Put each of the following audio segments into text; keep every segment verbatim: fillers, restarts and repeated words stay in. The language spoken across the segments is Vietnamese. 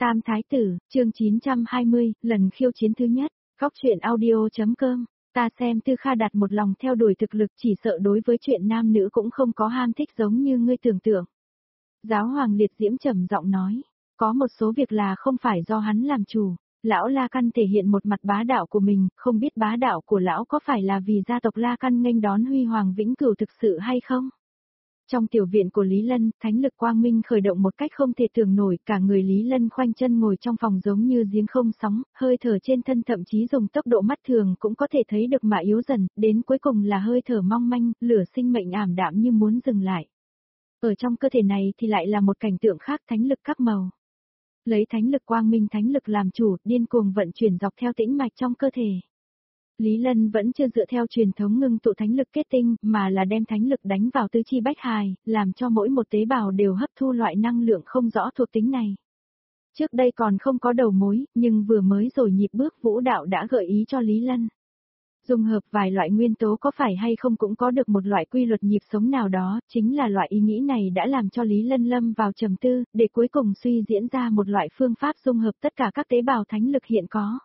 Tam Thái Tử, chương chín trăm hai mươi, lần khiêu chiến thứ nhất, góc truyện audio.com, ta xem Tư Kha Đạt một lòng theo đuổi thực lực chỉ sợ đối với chuyện nam nữ cũng không có ham thích giống như ngươi tưởng tượng. Giáo hoàng Liệt Diễm trầm giọng nói, có một số việc là không phải do hắn làm chủ, lão La Căn thể hiện một mặt bá đạo của mình, không biết bá đạo của lão có phải là vì gia tộc La Căn nghênh đón huy hoàng vĩnh cửu thực sự hay không? Trong tiểu viện của Lý Lân, thánh lực quang minh khởi động một cách không thể tưởng nổi, cả người Lý Lân khoanh chân ngồi trong phòng giống như giếng không sóng, hơi thở trên thân thậm chí dùng tốc độ mắt thường cũng có thể thấy được mà yếu dần, đến cuối cùng là hơi thở mong manh, lửa sinh mệnh ảm đạm như muốn dừng lại. Ở trong cơ thể này thì lại là một cảnh tượng khác, thánh lực các màu. Lấy thánh lực quang minh thánh lực làm chủ, điên cuồng vận chuyển dọc theo tĩnh mạch trong cơ thể. Lý Lân vẫn chưa dựa theo truyền thống ngưng tụ thánh lực kết tinh, mà là đem thánh lực đánh vào tứ chi bách hài, làm cho mỗi một tế bào đều hấp thu loại năng lượng không rõ thuộc tính này. Trước đây còn không có đầu mối, nhưng vừa mới rồi nhịp bước vũ đạo đã gợi ý cho Lý Lân. Dung hợp vài loại nguyên tố có phải hay không cũng có được một loại quy luật nhịp sống nào đó, chính là loại ý nghĩ này đã làm cho Lý Lân lâm vào trầm tư, để cuối cùng suy diễn ra một loại phương pháp dung hợp tất cả các tế bào thánh lực hiện có.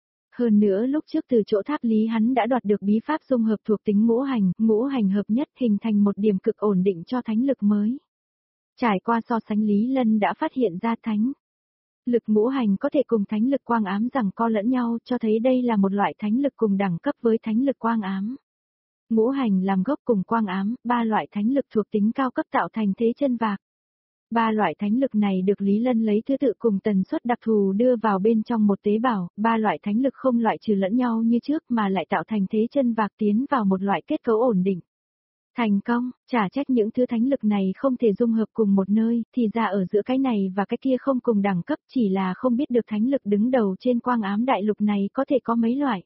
Hơn nữa lúc trước từ chỗ Tháp Lý hắn đã đoạt được bí pháp dung hợp thuộc tính ngũ hành, ngũ hành hợp nhất hình thành một điểm cực ổn định cho thánh lực mới. Trải qua so sánh Lý Lân đã phát hiện ra thánh lực ngũ hành có thể cùng thánh lực quang ám giằng co lẫn nhau, cho thấy đây là một loại thánh lực cùng đẳng cấp với thánh lực quang ám. Ngũ hành làm gốc cùng quang ám, ba loại thánh lực thuộc tính cao cấp tạo thành thế chân vạc. Ba loại thánh lực này được Lý Lân lấy thứ tự cùng tần suất đặc thù đưa vào bên trong một tế bào, ba loại thánh lực không loại trừ lẫn nhau như trước mà lại tạo thành thế chân vạc tiến vào một loại kết cấu ổn định. Thành công, chả trách những thứ thánh lực này không thể dung hợp cùng một nơi, thì ra ở giữa cái này và cái kia không cùng đẳng cấp, chỉ là không biết được thánh lực đứng đầu trên quang ám đại lục này có thể có mấy loại.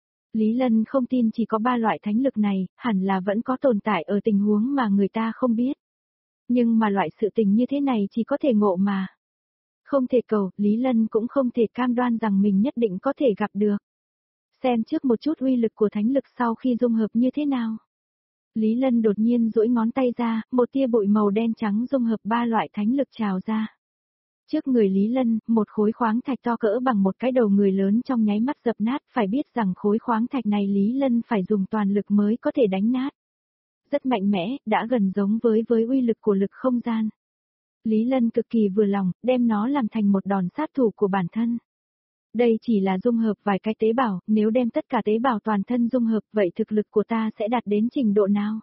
Lý Lân không tin chỉ có ba loại thánh lực này, hẳn là vẫn có tồn tại ở tình huống mà người ta không biết. Nhưng mà loại sự tình như thế này chỉ có thể ngộ mà. Không thể cầu, Lý Lân cũng không thể cam đoan rằng mình nhất định có thể gặp được. Xem trước một chút uy lực của thánh lực sau khi dung hợp như thế nào. Lý Lân đột nhiên duỗi ngón tay ra, một tia bụi màu đen trắng dung hợp ba loại thánh lực trào ra. Trước người Lý Lân, một khối khoáng thạch to cỡ bằng một cái đầu người lớn trong nháy mắt dập nát, phải biết rằng khối khoáng thạch này Lý Lân phải dùng toàn lực mới có thể đánh nát. Rất mạnh mẽ, đã gần giống với với uy lực của lực không gian. Lý Lân cực kỳ vừa lòng, đem nó làm thành một đòn sát thủ của bản thân. Đây chỉ là dung hợp vài cái tế bào, nếu đem tất cả tế bào toàn thân dung hợp vậy thực lực của ta sẽ đạt đến trình độ nào?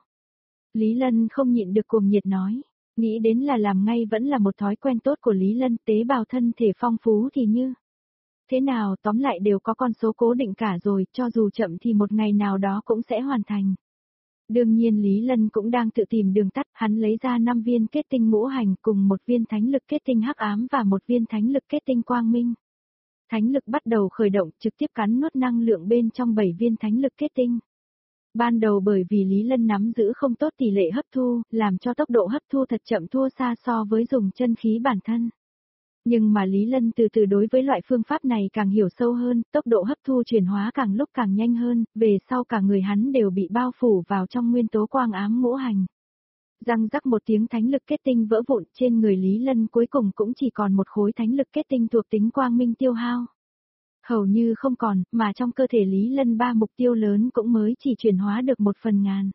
Lý Lân không nhịn được cuồng nhiệt nói, nghĩ đến là làm ngay vẫn là một thói quen tốt của Lý Lân, tế bào thân thể phong phú thì như. Thế nào tóm lại đều có con số cố định cả rồi, cho dù chậm thì một ngày nào đó cũng sẽ hoàn thành. Đương nhiên Lý Lân cũng đang tự tìm đường tắt, hắn lấy ra năm viên kết tinh ngũ hành cùng một viên thánh lực kết tinh hắc ám và một viên thánh lực kết tinh quang minh. Thánh lực bắt đầu khởi động, trực tiếp cắn nuốt năng lượng bên trong bảy viên thánh lực kết tinh. Ban đầu bởi vì Lý Lân nắm giữ không tốt tỷ lệ hấp thu, làm cho tốc độ hấp thu thật chậm thua xa so với dùng chân khí bản thân. Nhưng mà Lý Lân từ từ đối với loại phương pháp này càng hiểu sâu hơn, tốc độ hấp thu chuyển hóa càng lúc càng nhanh hơn, về sau cả người hắn đều bị bao phủ vào trong nguyên tố quang ám ngũ hành. Răng rắc một tiếng thánh lực kết tinh vỡ vụn, trên người Lý Lân cuối cùng cũng chỉ còn một khối thánh lực kết tinh thuộc tính quang minh tiêu hao. Hầu như không còn, mà trong cơ thể Lý Lân ba mục tiêu lớn cũng mới chỉ chuyển hóa được một phần ngàn.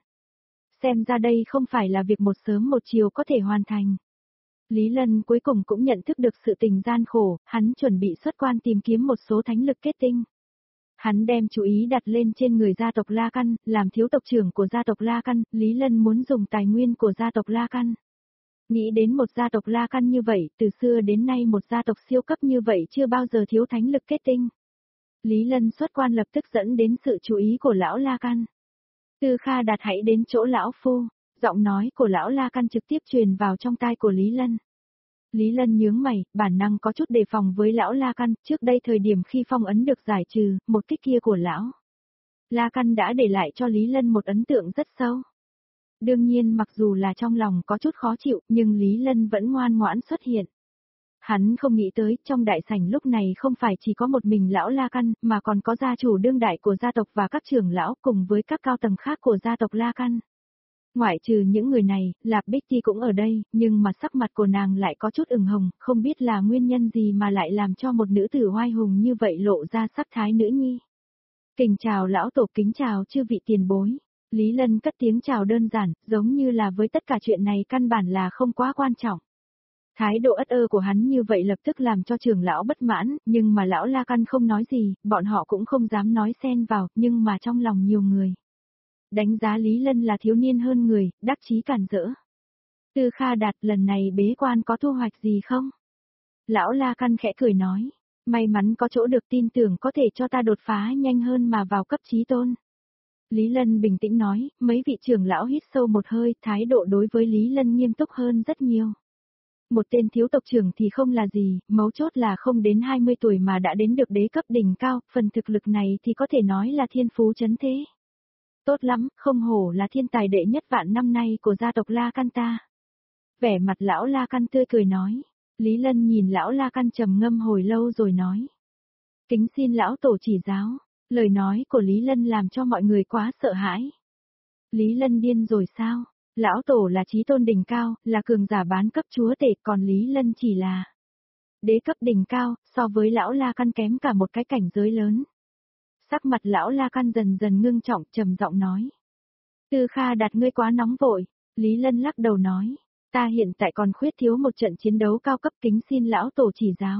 Xem ra đây không phải là việc một sớm một chiều có thể hoàn thành. Lý Lân cuối cùng cũng nhận thức được sự tình gian khổ, hắn chuẩn bị xuất quan tìm kiếm một số thánh lực kết tinh. Hắn đem chú ý đặt lên trên người gia tộc La Căn, làm thiếu tộc trưởng của gia tộc La Căn, Lý Lân muốn dùng tài nguyên của gia tộc La Căn. Nghĩ đến một gia tộc La Căn như vậy, từ xưa đến nay một gia tộc siêu cấp như vậy chưa bao giờ thiếu thánh lực kết tinh. Lý Lân xuất quan lập tức dẫn đến sự chú ý của lão La Căn. Tư Kha Đạt hãy đến chỗ lão phu, giọng nói của lão La Căn trực tiếp truyền vào trong tai của Lý Lân. Lý Lân nhướng mày, bản năng có chút đề phòng với lão La Căn, trước đây thời điểm khi phong ấn được giải trừ, một kích kia của lão La Căn đã để lại cho Lý Lân một ấn tượng rất sâu. Đương nhiên mặc dù là trong lòng có chút khó chịu, nhưng Lý Lân vẫn ngoan ngoãn xuất hiện. Hắn không nghĩ tới, trong đại sảnh lúc này không phải chỉ có một mình lão La Căn, mà còn có gia chủ đương đại của gia tộc và các trưởng lão cùng với các cao tầng khác của gia tộc La Căn. Ngoại trừ những người này, Lạp Bích Ti cũng ở đây, nhưng mà sắc mặt của nàng lại có chút ửng hồng, không biết là nguyên nhân gì mà lại làm cho một nữ tử oai hùng như vậy lộ ra sắc thái nữ nhi. Kính chào lão tổ, kính chào chư vị tiền bối. Lý Lân cất tiếng chào đơn giản, giống như là với tất cả chuyện này căn bản là không quá quan trọng. Thái độ ất ơ của hắn như vậy lập tức làm cho trưởng lão bất mãn, nhưng mà lão La Căn không nói gì, bọn họ cũng không dám nói xen vào, nhưng mà trong lòng nhiều người đánh giá Lý Lân là thiếu niên hơn người, đắc chí càn rỡ. Tư Kha Đạt, lần này bế quan có thu hoạch gì không? Lão La Căn khẽ cười nói, may mắn có chỗ được, tin tưởng có thể cho ta đột phá nhanh hơn mà vào cấp chí tôn. Lý Lân bình tĩnh nói, mấy vị trưởng lão hít sâu một hơi, thái độ đối với Lý Lân nghiêm túc hơn rất nhiều. Một tên thiếu tộc trưởng thì không là gì, mấu chốt là không đến hai mươi tuổi mà đã đến được đế cấp đỉnh cao, phần thực lực này thì có thể nói là thiên phú chấn thế. Tốt lắm, không hổ là thiên tài đệ nhất vạn năm nay của gia tộc La Căn ta. Vẻ mặt lão La Căn tươi cười nói. Lý Lân nhìn lão La Căn trầm ngâm hồi lâu rồi nói. Kính xin lão tổ chỉ giáo. Lời nói của Lý Lân làm cho mọi người quá sợ hãi. Lý Lân điên rồi sao? Lão tổ là chí tôn đỉnh cao, là cường giả bán cấp chúa tể, còn Lý Lân chỉ là đế cấp đỉnh cao, so với lão La Căn kém cả một cái cảnh giới lớn. Sắc mặt lão La Căn dần dần ngưng trọng, trầm giọng nói. Tư Kha Đạt, ngươi quá nóng vội. Lý Lân lắc đầu nói. Ta hiện tại còn khuyết thiếu một trận chiến đấu cao cấp, kính xin lão tổ chỉ giáo.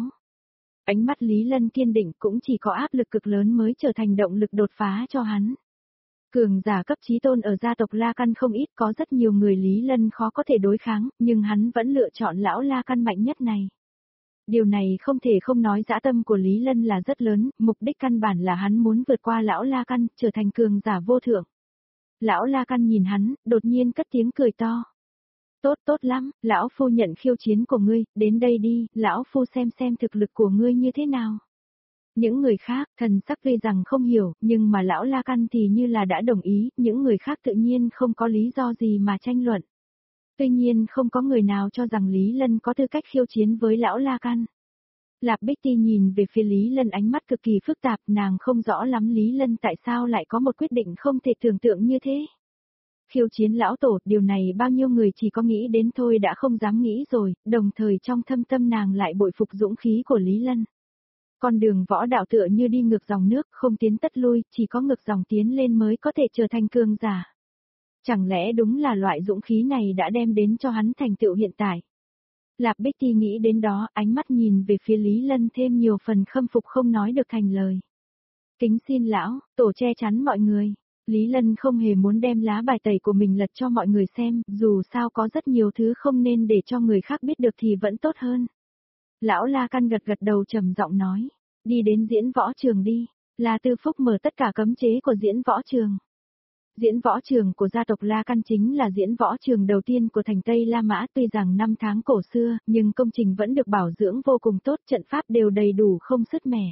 Ánh mắt Lý Lân kiên định, cũng chỉ có áp lực cực lớn mới trở thành động lực đột phá cho hắn. Cường giả cấp chí tôn ở gia tộc La Căn không ít, có rất nhiều người Lý Lân khó có thể đối kháng, nhưng hắn vẫn lựa chọn lão La Căn mạnh nhất này. Điều này không thể không nói dã tâm của Lý Lân là rất lớn, mục đích căn bản là hắn muốn vượt qua lão La Căn, trở thành cường giả vô thượng. Lão La Căn nhìn hắn, đột nhiên cất tiếng cười to. Tốt tốt lắm, lão phu nhận khiêu chiến của ngươi, đến đây đi, lão phu xem xem thực lực của ngươi như thế nào. Những người khác, thần sắc tuy rằng không hiểu, nhưng mà lão La Căn thì như là đã đồng ý, những người khác tự nhiên không có lý do gì mà tranh luận. Tuy nhiên không có người nào cho rằng Lý Lân có tư cách khiêu chiến với lão La Căn. Lạp Bích Ti nhìn về phía Lý Lân, ánh mắt cực kỳ phức tạp, nàng không rõ lắm Lý Lân tại sao lại có một quyết định không thể tưởng tượng như thế. Khiêu chiến lão tổ, điều này bao nhiêu người chỉ có nghĩ đến thôi đã không dám nghĩ rồi, đồng thời trong thâm tâm nàng lại bội phục dũng khí của Lý Lân. Con đường võ đạo tựa như đi ngược dòng nước, không tiến tất lui, chỉ có ngược dòng tiến lên mới có thể trở thành cường giả. Chẳng lẽ đúng là loại dũng khí này đã đem đến cho hắn thành tựu hiện tại? Lạp Bích Ti nghĩ đến đó, ánh mắt nhìn về phía Lý Lân thêm nhiều phần khâm phục không nói được thành lời. Kính xin lão, tổ che chắn mọi người. Lý Lân không hề muốn đem lá bài tẩy của mình lật cho mọi người xem, dù sao có rất nhiều thứ không nên để cho người khác biết được thì vẫn tốt hơn. Lão La Căn gật gật đầu trầm giọng nói, đi đến diễn võ trường đi. La Tư Phúc mở tất cả cấm chế của diễn võ trường. Diễn võ trường của gia tộc La Căn chính là diễn võ trường đầu tiên của thành Tây La Mã, tuy rằng năm tháng cổ xưa, nhưng công trình vẫn được bảo dưỡng vô cùng tốt, trận pháp đều đầy đủ không sứt mẻ.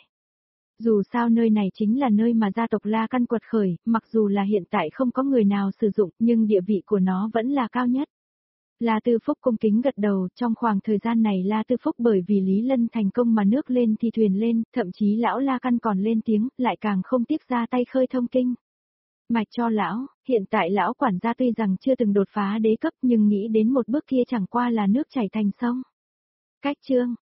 Dù sao nơi này chính là nơi mà gia tộc La Căn quật khởi, mặc dù là hiện tại không có người nào sử dụng, nhưng địa vị của nó vẫn là cao nhất. La Tư Phúc cung kính gật đầu, trong khoảng thời gian này La Tư Phúc bởi vì Lý Lân thành công mà nước lên thì thuyền lên, thậm chí lão La Căn còn lên tiếng, lại càng không tiếc ra tay khơi thông kinh mạch cho lão, hiện tại lão quản gia tuy rằng chưa từng đột phá đế cấp nhưng nghĩ đến một bước kia chẳng qua là nước chảy thành sông. Cách chương